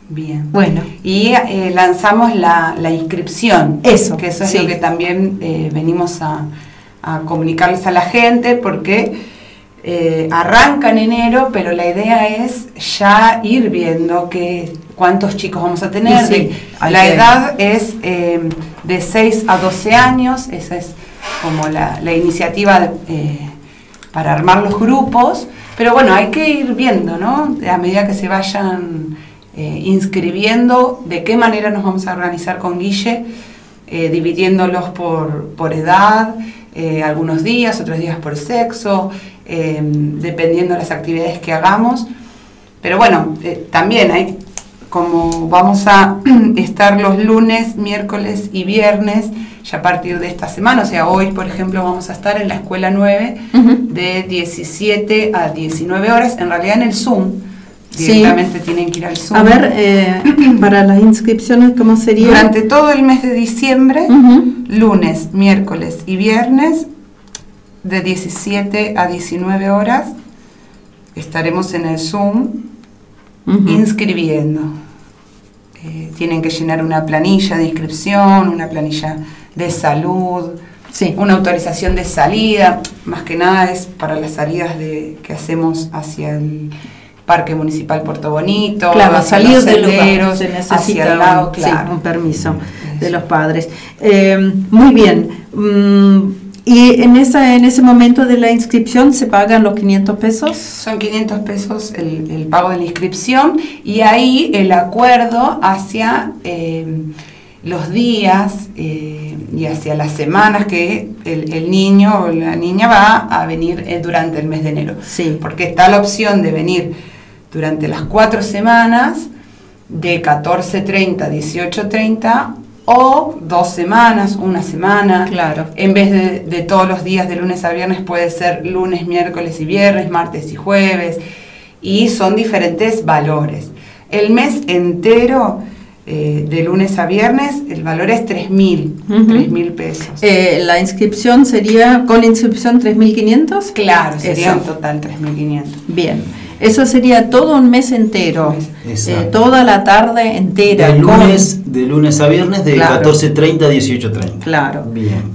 Bien. Bueno. Y lanzamos la inscripción. Eso. Que eso es sí. lo que también venimos a comunicarles a la gente, porque arranca en enero, pero la idea es ya ir viendo cuántos chicos vamos a tener. Sí, la edad es de 6 a 12 años, esa es como la iniciativa para armar los grupos, pero bueno, hay que ir viendo, ¿no? A medida que se vayan inscribiendo, de qué manera nos vamos a organizar con Guille, dividiéndolos por edad, algunos días, otros días por sexo, dependiendo de las actividades que hagamos. Pero bueno, también hay, como vamos a estar los lunes, miércoles y viernes, ya a partir de esta semana, o sea, hoy por ejemplo vamos a estar en la escuela 9 de 17 a 19 horas, en realidad en el Zoom, directamente tienen que ir al Zoom. A ver, para las inscripciones, ¿cómo sería? Durante todo el mes de diciembre, lunes, miércoles y viernes, de 17 a 19 horas, estaremos en el Zoom inscribiendo. Tienen que llenar una planilla de inscripción, una planilla de salud, una autorización de salida, más que nada es para las salidas que hacemos hacia el Parque Municipal Puerto Bonito, claro, salir del lugar, se necesita hacia el lado, claro. un permiso de los padres. Muy bien. ¿Y en ese momento de la inscripción se pagan los 500 pesos? Son 500 pesos el pago de la inscripción, y ahí el acuerdo hacia los días y hacia las semanas que el niño o la niña va a venir durante el mes de enero. Sí. Porque está la opción de venir durante las 4 semanas, de 14:30 a 18:30, o 2 semanas, una semana. Claro. En vez de todos los días de lunes a viernes, puede ser lunes, miércoles y viernes, martes y jueves, y son diferentes valores. El mes entero, de lunes a viernes, el valor es 3.000 pesos. ¿La inscripción sería, con inscripción 3.500? Claro, sería en total 3.500. Bien. Eso sería todo un mes entero, toda la tarde entera. De lunes a viernes, de 14:30 a 18:30. Claro. Bien.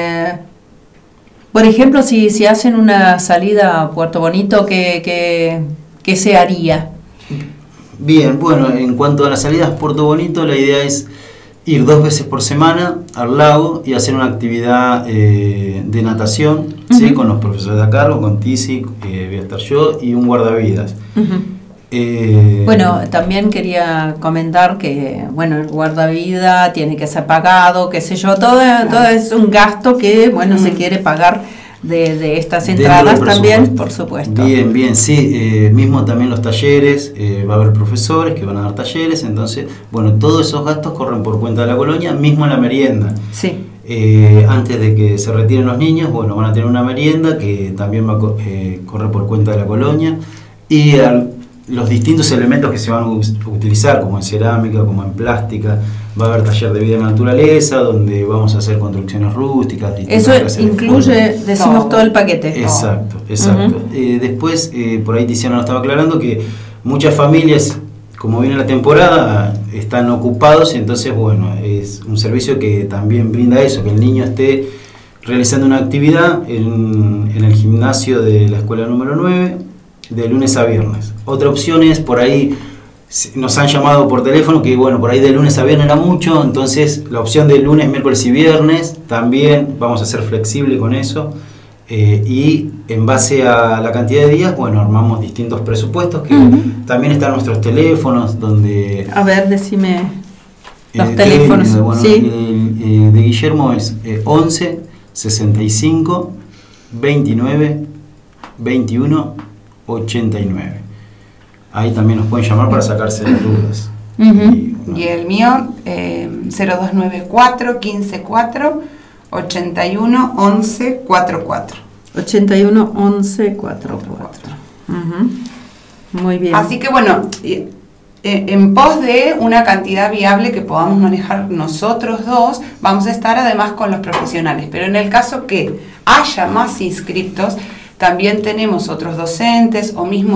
Por ejemplo, si hacen una salida a Puerto Bonito, ¿qué se haría? Bien, bueno, en cuanto a las salidas a Puerto Bonito, la idea es ir 2 veces por semana al lago y hacer una actividad de natación, ¿sí? Con los profesores de a cargo, con Tizi, voy a estar yo y un guardavidas. Bueno, también quería comentar que, bueno, el guardavidas tiene que ser pagado, qué sé yo, todo es un gasto que, bueno, se quiere pagar de estas entradas también, por supuesto. Bien, sí, mismo también los talleres, va a haber profesores que van a dar talleres, entonces, bueno, todos esos gastos corren por cuenta de la colonia, mismo en la merienda. Sí. Antes de que se retiren los niños, bueno, van a tener una merienda que también va a correr por cuenta de la colonia, y los distintos elementos que se van a utilizar, como en cerámica, como en plástica. Va a haber taller de vida en la naturaleza, donde vamos a hacer construcciones rústicas. Eso incluye, decimos, todo el paquete. Exacto. Después, por ahí Tiziana nos estaba aclarando que muchas familias, como viene la temporada, están ocupados, y entonces, bueno, es un servicio que también brinda eso, que el niño esté realizando una actividad en el gimnasio de la escuela número 9, de lunes a viernes. Otra opción es, por ahí nos han llamado por teléfono, que bueno, por ahí de lunes a viernes era mucho, entonces la opción de lunes, miércoles y viernes también vamos a ser flexibles con eso, y en base a la cantidad de días, bueno, armamos distintos presupuestos, que también están nuestros teléfonos, donde... A ver, decime los teléfonos. Bueno, ¿sí? De Guillermo es 11 65 29 21 89. Ahí también nos pueden llamar para sacarse las dudas. Y el mío, 0294 154 81 11 44. 81 11 44. Muy bien. Así que bueno, en pos de una cantidad viable que podamos manejar nosotros dos, vamos a estar además con los profesionales. Pero en el caso que haya más inscriptos, también tenemos otros docentes, o mismo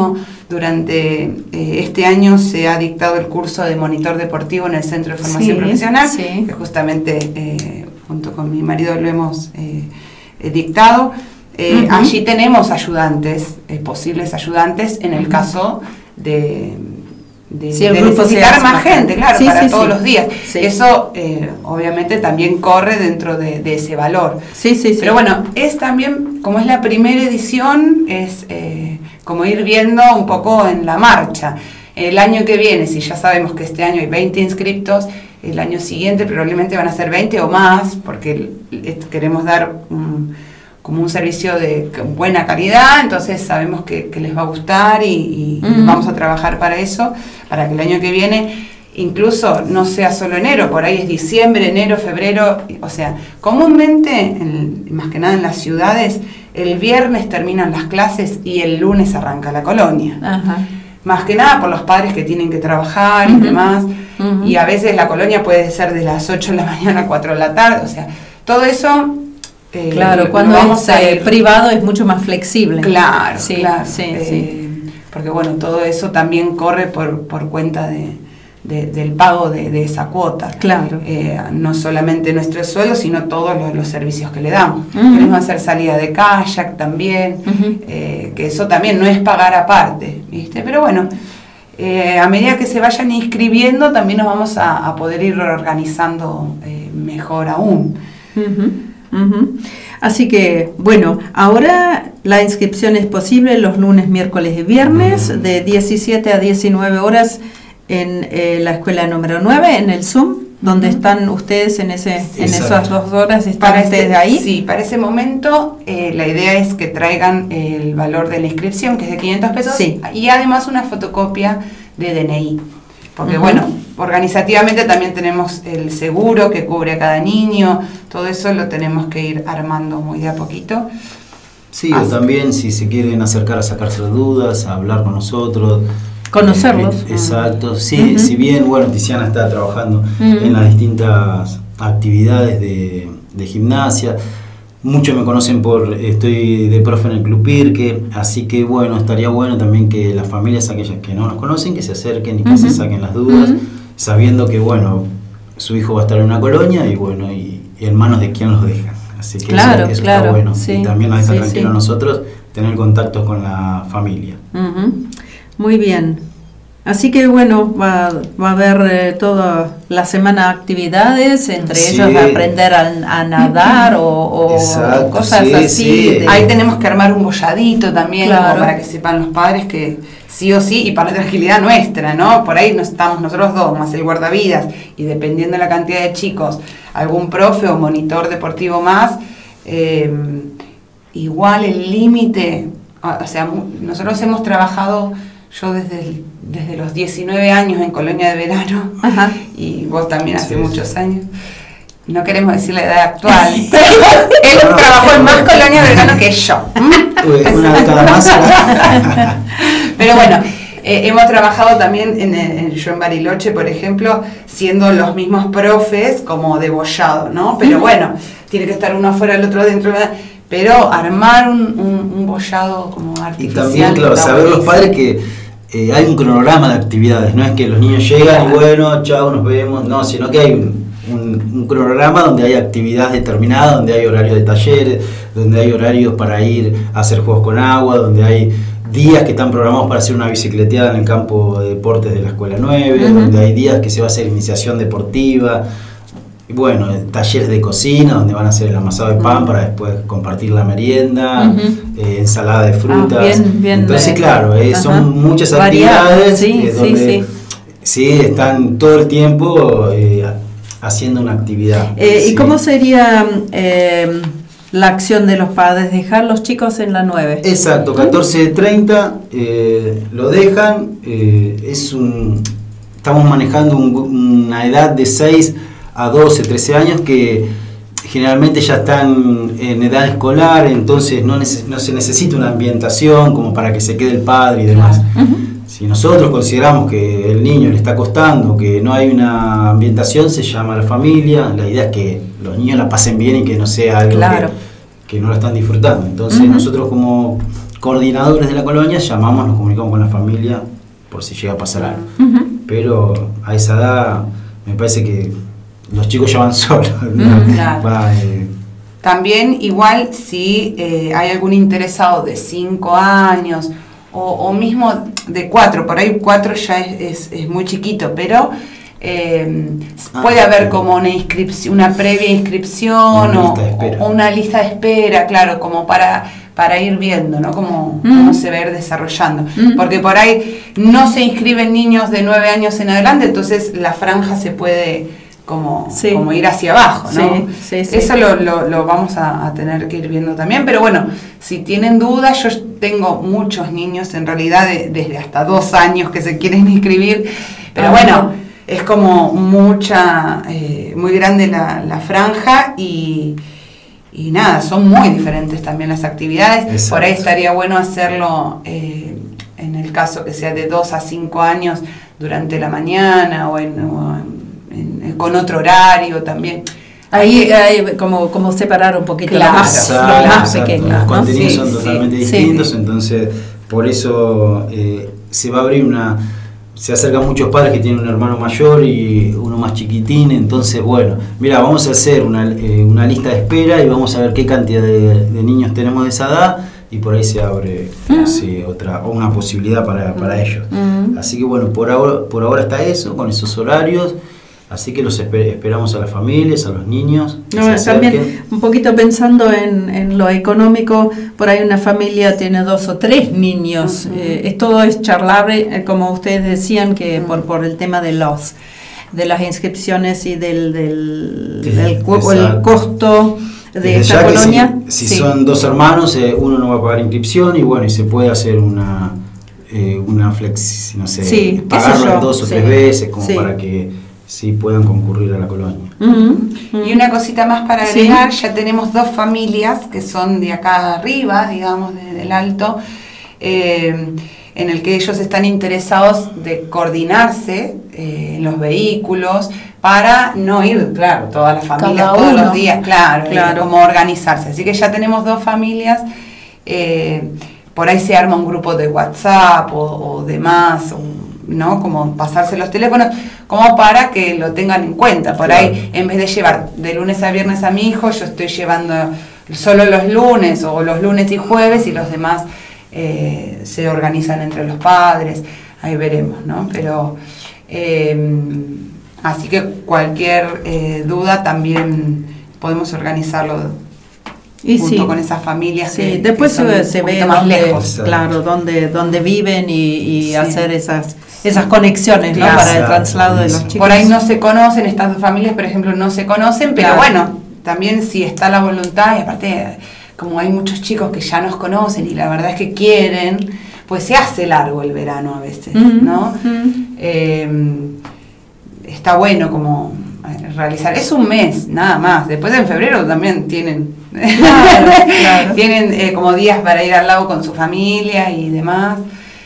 durante este año se ha dictado el curso de monitor deportivo en el Centro de Formación Profesional, que justamente junto con mi marido lo hemos dictado. Allí tenemos ayudantes, posibles ayudantes, en el caso de necesitar más gente, claro, para todos los días. Eso obviamente también corre dentro de ese valor. Pero bueno, es también, como es la primera edición, es como ir viendo un poco en la marcha. El año que viene, si ya sabemos que este año hay 20 inscriptos, el año siguiente probablemente van a ser 20 o más, porque queremos dar como un servicio de buena calidad, entonces sabemos que les va a gustar y vamos a trabajar para eso, para que el año que viene incluso no sea solo enero, por ahí es diciembre, enero, febrero, o sea, comúnmente, más que nada en las ciudades, el viernes terminan las clases y el lunes arranca la colonia. Más que nada por los padres que tienen que trabajar y demás, y a veces la colonia puede ser de las 8 de la mañana a 4 de la tarde, o sea, todo eso... claro, cuando vamos privado es mucho más flexible. Claro, porque bueno, todo eso también corre por cuenta del pago de esa cuota. Claro. No solamente nuestro sueldo, sino todos los servicios que le damos. Queremos hacer salida de kayak también, que eso también no es pagar aparte, ¿viste? Pero bueno, a medida que se vayan inscribiendo, también nos vamos a poder ir organizando mejor aún. Así que, bueno, ahora la inscripción es posible los lunes, miércoles y viernes de 17 a 19 horas en la escuela número 9, en el Zoom, donde están ustedes en esas 2 horas. ¿Están ustedes ahí? Sí, para ese momento la idea es que traigan el valor de la inscripción, que es de 500 pesos, y además una fotocopia de DNI. Porque bueno, organizativamente también tenemos el seguro que cubre a cada niño, todo eso lo tenemos que ir armando muy de a poquito. Sí, o también si se quieren acercar a sacarse las dudas, a hablar con nosotros. Conocerlos. Exacto, sí, si bien, bueno, Tiziana está trabajando en las distintas actividades de gimnasia. Muchos me conocen estoy de profe en el Club Pirque, así que bueno, estaría bueno también que las familias, aquellas que no nos conocen, que se acerquen y que se saquen las dudas, sabiendo que bueno, su hijo va a estar en una colonia y bueno, y en manos de quién los dejan. Así que eso está bueno. Y también nos deja tranquilo a nosotros tener contacto con la familia. Muy bien. Así que bueno, va a haber toda la semana actividades, entre ellos aprender a nadar o cosas así. Ahí tenemos que armar un bolladito también, como para que sepan los padres que sí o sí, y para la tranquilidad nuestra, ¿no? Por ahí no estamos nosotros dos, más el guardavidas, y dependiendo de la cantidad de chicos, algún profe o monitor deportivo más, igual el límite, o sea, nosotros hemos trabajado... Yo desde los 19 años en colonia de verano, y vos también hace muchos años. No queremos decir la edad actual. Él trabajó en más colonia de verano que yo. Una década más. Pero bueno, hemos trabajado también yo en Bariloche, por ejemplo, siendo los mismos profes como de bollado, ¿no? Pero bueno, tiene que estar uno afuera, el otro dentro, pero armar un bollado como artificial. Y también, claro, saber los padres que hay un cronograma de actividades, no es que los niños llegan y bueno, chao, nos vemos, no, sino que hay un cronograma donde hay actividades determinadas, donde hay horarios de talleres, donde hay horarios para ir a hacer juegos con agua, donde hay días que están programados para hacer una bicicleteada en el campo de deportes de la Escuela 9, donde hay días que se va a hacer iniciación deportiva. Bueno, talleres de cocina donde van a hacer el amasado de pan para después compartir la merienda, ensalada de frutas. Bien, entonces, claro, son muchas actividades donde están todo el tiempo haciendo una actividad. ¿Y cómo sería la acción de los padres? Dejar los chicos en la 9. Exacto, 14:30 lo dejan. Estamos manejando una edad de 6 a 12, 13 años que generalmente ya están en edad escolar, entonces no se necesita una ambientación como para que se quede el padre y demás. Si nosotros consideramos que el niño le está costando, que no hay una ambientación, se llama a la familia. La idea es que los niños la pasen bien y que no sea algo que no lo están disfrutando. Entonces nosotros como coordinadores de la colonia llamamos, nos comunicamos con la familia por si llega a pasar algo. Pero a esa edad me parece que los chicos ya van solos. Claro. También igual si hay algún interesado de 5 años o mismo de 4, por ahí 4 ya es muy chiquito, pero puede haber como una previa inscripción o una lista de espera, claro, como para ir viendo, ¿no? Cómo se va a ir desarrollando. Porque por ahí no se inscriben niños de 9 años en adelante, entonces la franja se puede como ir hacia abajo, ¿no? Sí. Eso lo vamos a tener que ir viendo también, pero bueno, si tienen dudas, yo tengo muchos niños, en realidad desde hasta 2 años que se quieren inscribir, pero bueno, es como muy grande la franja y nada, son muy diferentes también las actividades. Exacto. Por ahí estaría bueno hacerlo en el caso que sea de 2 a 5 años durante la mañana o con otro horario también. Ahí hay como separar un poquito los más pequeños. Los contenidos son totalmente distintos, entonces por eso se va a abrir se acercan muchos padres que tienen un hermano mayor y uno más chiquitín, entonces bueno, mira, vamos a hacer una lista de espera y vamos a ver qué cantidad de niños tenemos de esa edad y por ahí se abre una posibilidad para ellos. Así que bueno, por ahora está eso, con esos horarios. Así que los esperamos a las familias, a los niños. También un poquito pensando en lo económico, por ahí una familia tiene 2 o 3 niños. Todo es charlable, como ustedes decían, que por el tema de las inscripciones y el costo de esta colonia. Si son 2 hermanos, uno no va a pagar inscripción y bueno, y se puede hacer una flexi, no sé, pagarlo en 2 o 3 veces como para que puedan concurrir a la colonia. Y una cosita más para agregar, ya tenemos 2 familias que son de acá arriba, digamos, del Alto, en el que ellos están interesados de coordinarse en los vehículos para no ir, claro, todas las familias todos los días, claro. Como organizarse. Así que ya tenemos 2 familias, por ahí se arma un grupo de WhatsApp o demás, ¿no? Como pasarse los teléfonos, como para que lo tengan en cuenta. Por ahí, en vez de llevar de lunes a viernes a mi hijo, yo estoy llevando solo los lunes o los lunes y jueves y los demás se organizan entre los padres. Ahí veremos, ¿no? Pero así que cualquier duda también podemos organizarlo junto con esas familias. Sí, después se ve más lejos, claro, donde viven y hacer esas conexiones, ¿no? Para el traslado de los chicos. Por ahí no se conocen, estas 2 familias, por ejemplo, no se conocen, pero bueno, también si está la voluntad, y aparte, como hay muchos chicos que ya nos conocen y la verdad es que quieren, pues se hace largo el verano a veces, ¿no? Está bueno como realizar, es un mes, nada más, después en febrero también tienen tienen como días para ir al lago con su familia y demás,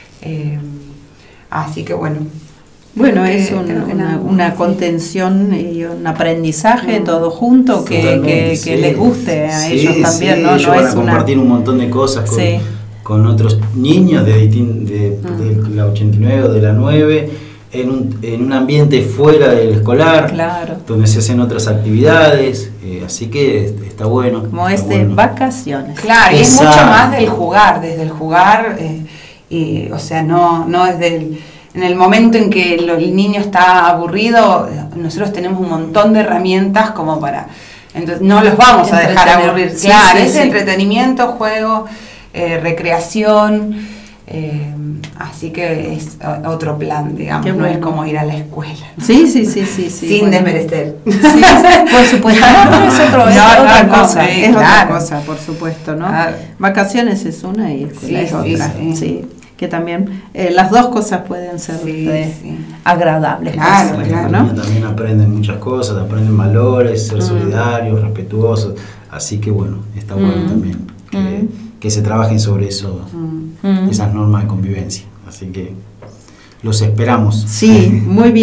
así que bueno, es una contención y un aprendizaje todo junto que les guste a ellos también, ¿no? Ellos van a compartir un montón de cosas con otros niños de la 89 o de la 9 en un ambiente fuera del escolar, donde se hacen otras actividades, así que está bueno. Como vacaciones. Claro, y es mucho más del jugar, desde el jugar, y o sea, no desde en el momento en que el niño está aburrido, nosotros tenemos un montón de herramientas como para... Entonces no los vamos a dejar aburrir. Claro, es entretenimiento, juego, recreación... así que es otro plan, digamos, no es como ir a la escuela, ¿no? Sí. Sin desmerecer. Por supuesto. Es otra cosa, otra cosa, por supuesto, ¿no? Vacaciones es una y escuela es otra. Sí. Que también las 2 cosas pueden ser agradables. Claro. ¿No? También aprenden muchas cosas, aprenden valores, ser solidarios, respetuosos, así que bueno, está bueno también que se trabajen sobre eso, esas normas de convivencia. Así que los esperamos. Sí, muy bien.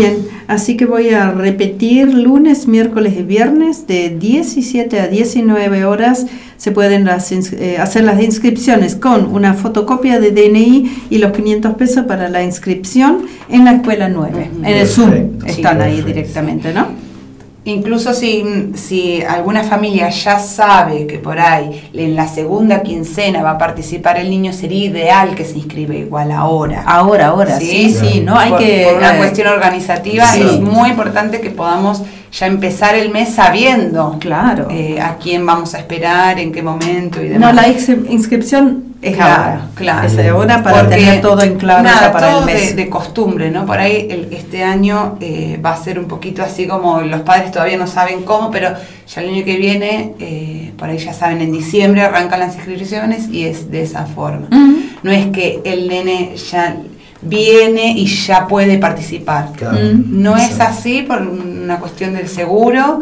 Así que voy a repetir: lunes, miércoles y viernes de 17 a 19 horas se pueden hacer las inscripciones con una fotocopia de DNI y los 500 pesos para la inscripción en la Escuela 9. En el Zoom están ahí directamente, ¿no? Incluso si alguna familia ya sabe que por ahí en la segunda quincena va a participar el niño, sería ideal que se inscriba igual ahora. Ahora, sí, ¿no? Hay por una cuestión organizativa es muy importante que podamos ya empezar el mes sabiendo a quién vamos a esperar, en qué momento y demás. No, la inscripción es claro. Es ahora para tener todo en claro ya para todo el mes. De costumbre, ¿no? Por ahí este año va a ser un poquito así como los padres todavía no saben cómo, pero ya el año que viene, por ahí ya saben, en diciembre arrancan las inscripciones y es de esa forma. No es que el nene ya viene y ya puede participar. No es así por una cuestión del seguro.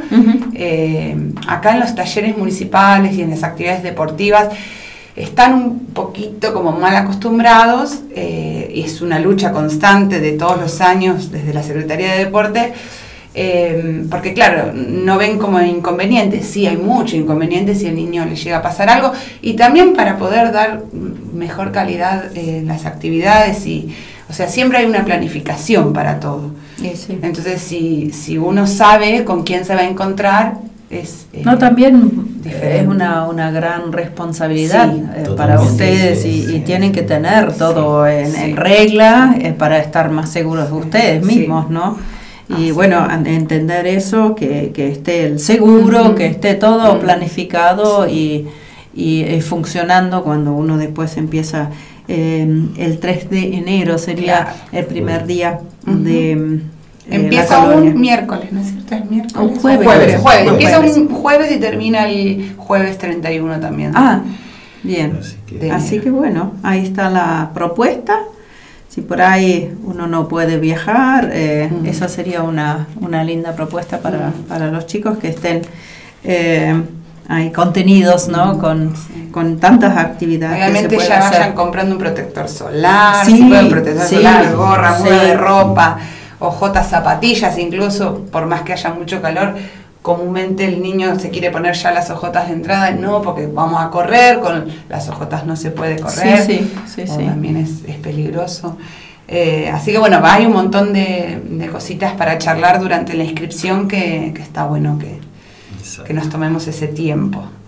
Acá en los talleres municipales y en las actividades deportivas están un poquito como mal acostumbrados, y es una lucha constante de todos los años desde la Secretaría de Deporte, porque claro, no ven como inconveniente. Sí, hay mucho inconveniente si el niño le llega a pasar algo, y también para poder dar mejor calidad en las actividades, o sea, siempre hay una planificación para todo. Sí. Entonces, si uno sabe con quién se va a encontrar, también es una gran responsabilidad para ustedes, y tienen que tener todo en regla para estar más seguros de ustedes mismos, ¿no? Y bueno, entender eso, que esté el seguro, que esté todo planificado y funcionando cuando uno después empieza. El 3 de enero sería el primer día de... Empieza un miércoles, ¿no es cierto? ¿Es miércoles? Un jueves. Empieza un jueves y termina el jueves 31 también. Bien. Así que bueno, ahí está la propuesta. Si por ahí uno no puede viajar, esa sería una linda propuesta para los chicos que estén hay contenidos, ¿no? Con tantas actividades. Obviamente ya vayan comprando un protector solar, solar, gorra, muda de ropa, ojotas, zapatillas, incluso por más que haya mucho calor. Comúnmente el niño se quiere poner ya las ojotas de entrada, no, porque vamos a correr, con las ojotas no se puede correr, sí. También es peligroso. Así que bueno, hay un montón de cositas para charlar durante la inscripción que está bueno que nos tomemos ese tiempo.